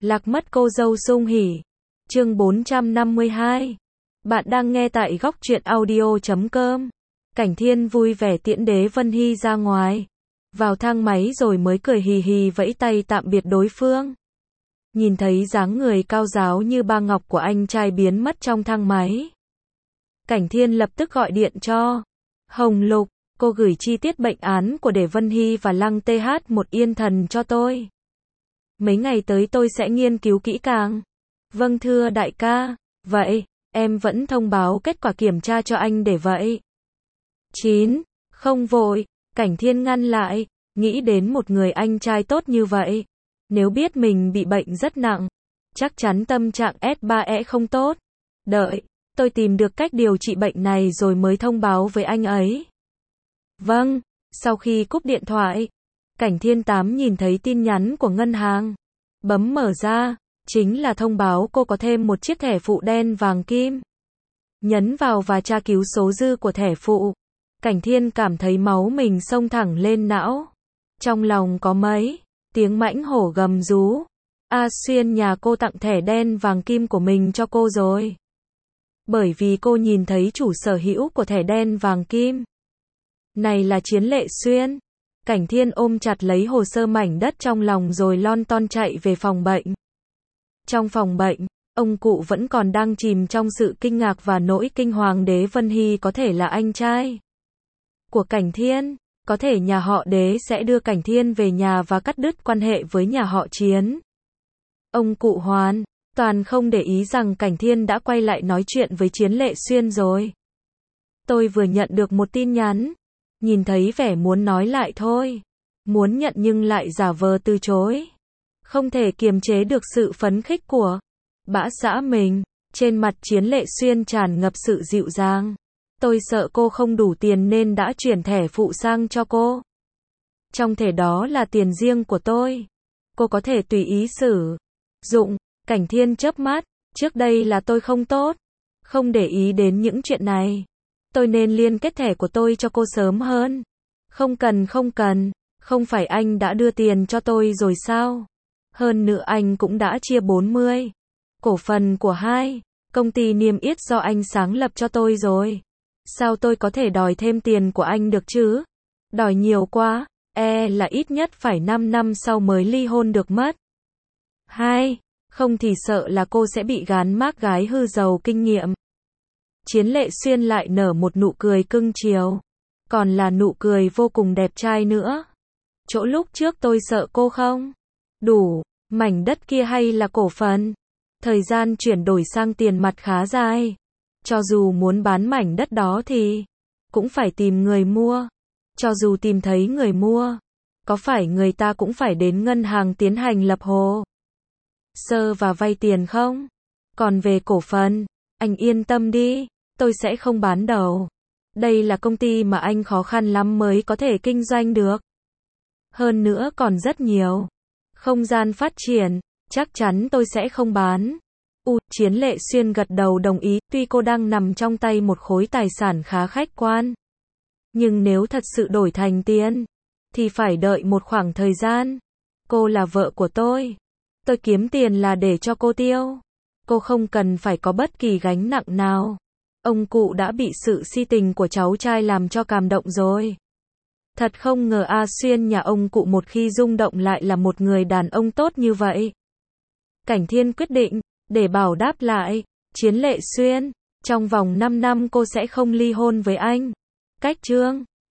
Lạc mất cô dâu sung hỉ. Chương 452. Bạn đang nghe tại góc truyện audio.com. Cảnh Thiên vui vẻ tiễn Đế Vân Hy ra ngoài. Vào thang máy rồi mới cười hì hì vẫy tay tạm biệt đối phương. Nhìn thấy dáng người cao ráo như ba ngọc của anh trai biến mất trong thang máy. Cảnh Thiên lập tức gọi điện cho Hồng Lục, cô gửi chi tiết bệnh án của Đế Vân Hy và Lăng TH một yên thần cho tôi. Mấy ngày tới tôi sẽ nghiên cứu kỹ càng. Vâng thưa đại ca. Vậy, em vẫn thông báo kết quả kiểm tra cho anh để vậy. 9. Không vội. Cảnh Thiên ngăn lại. Nghĩ đến một người anh trai tốt như vậy. Nếu biết mình bị bệnh rất nặng, chắc chắn tâm trạng S3E không tốt. Đợi, tôi tìm được cách điều trị bệnh này rồi mới thông báo với anh ấy. Vâng. Sau khi cúp điện thoại, Cảnh Thiên Tám nhìn thấy tin nhắn của ngân hàng. Bấm mở ra, chính là thông báo cô có thêm một chiếc thẻ phụ đen vàng kim. Nhấn vào và tra cứu số dư của thẻ phụ. Cảnh Thiên cảm thấy máu mình xông thẳng lên não. Trong lòng có mấy tiếng mãnh hổ gầm rú. A Xuyên nhà cô tặng thẻ đen vàng kim của mình cho cô rồi. Bởi vì cô nhìn thấy chủ sở hữu của thẻ đen vàng kim này là Chiến Lệ Xuyên. Cảnh Thiên ôm chặt lấy hồ sơ mảnh đất trong lòng rồi lon ton chạy về phòng bệnh. Trong phòng bệnh, ông cụ vẫn còn đang chìm trong sự kinh ngạc và nỗi kinh hoàng. Đế Vân Hy có thể là anh trai của Cảnh Thiên, có thể nhà họ Đế sẽ đưa Cảnh Thiên về nhà và cắt đứt quan hệ với nhà họ Chiến. Ông cụ hoàn toàn không để ý rằng Cảnh Thiên đã quay lại nói chuyện với Chiến Lệ Xuyên rồi. Tôi vừa nhận được một tin nhắn. Nhìn thấy vẻ muốn nói lại thôi. Muốn nhận nhưng lại giả vờ từ chối. Không thể kiềm chế được sự phấn khích của bã xã mình. Trên mặt Chiến Lệ Xuyên tràn ngập sự dịu dàng. Tôi sợ cô không đủ tiền nên đã chuyển thẻ phụ sang cho cô. Trong thẻ đó là tiền riêng của tôi. Cô có thể tùy ý sử dụng. Cảnh Thiên chớp mắt. Trước đây là tôi không tốt. Không để ý đến những chuyện này. Tôi nên liên kết thẻ của tôi cho cô sớm hơn. Không cần. Không phải anh đã đưa tiền cho tôi rồi sao? Hơn nữa anh cũng đã chia 40 cổ phần của hai công ty niêm yết do anh sáng lập cho tôi rồi. Sao tôi có thể đòi thêm tiền của anh được chứ? Đòi nhiều quá, là ít nhất phải 5 năm sau mới ly hôn được mất. Không thì sợ là cô sẽ bị gán mác gái hư giàu kinh nghiệm. Chiến Lệ Xuyên lại nở một nụ cười cưng chiều. Còn là nụ cười vô cùng đẹp trai nữa. Chỗ lúc trước tôi sợ cô không đủ mảnh đất kia hay là cổ phần. Thời gian chuyển đổi sang tiền mặt khá dài. Cho dù muốn bán mảnh đất đó thì cũng phải tìm người mua. Cho dù tìm thấy người mua, có phải người ta cũng phải đến ngân hàng tiến hành lập hồ sơ và vay tiền không? Còn về cổ phần, anh yên tâm đi, tôi sẽ không bán đầu. Đây là công ty mà anh khó khăn lắm mới có thể kinh doanh được. Hơn nữa còn rất nhiều không gian phát triển, chắc chắn tôi sẽ không bán. Chiến Lệ Xuyên gật đầu đồng ý, tuy cô đang nằm trong tay một khối tài sản khá khách quan. Nhưng nếu thật sự đổi thành tiền, thì phải đợi một khoảng thời gian. Cô là vợ của tôi kiếm tiền là để cho cô tiêu. Cô không cần phải có bất kỳ gánh nặng nào. Ông cụ đã bị sự si tình của cháu trai làm cho cảm động rồi. Thật không ngờ A Xuyên nhà ông cụ một khi rung động lại là một người đàn ông tốt như vậy. Cảnh Thiên quyết định, để bảo đáp lại, Chiến Lệ Xuyên, trong vòng 5 năm cô sẽ không ly hôn với anh. Cách chương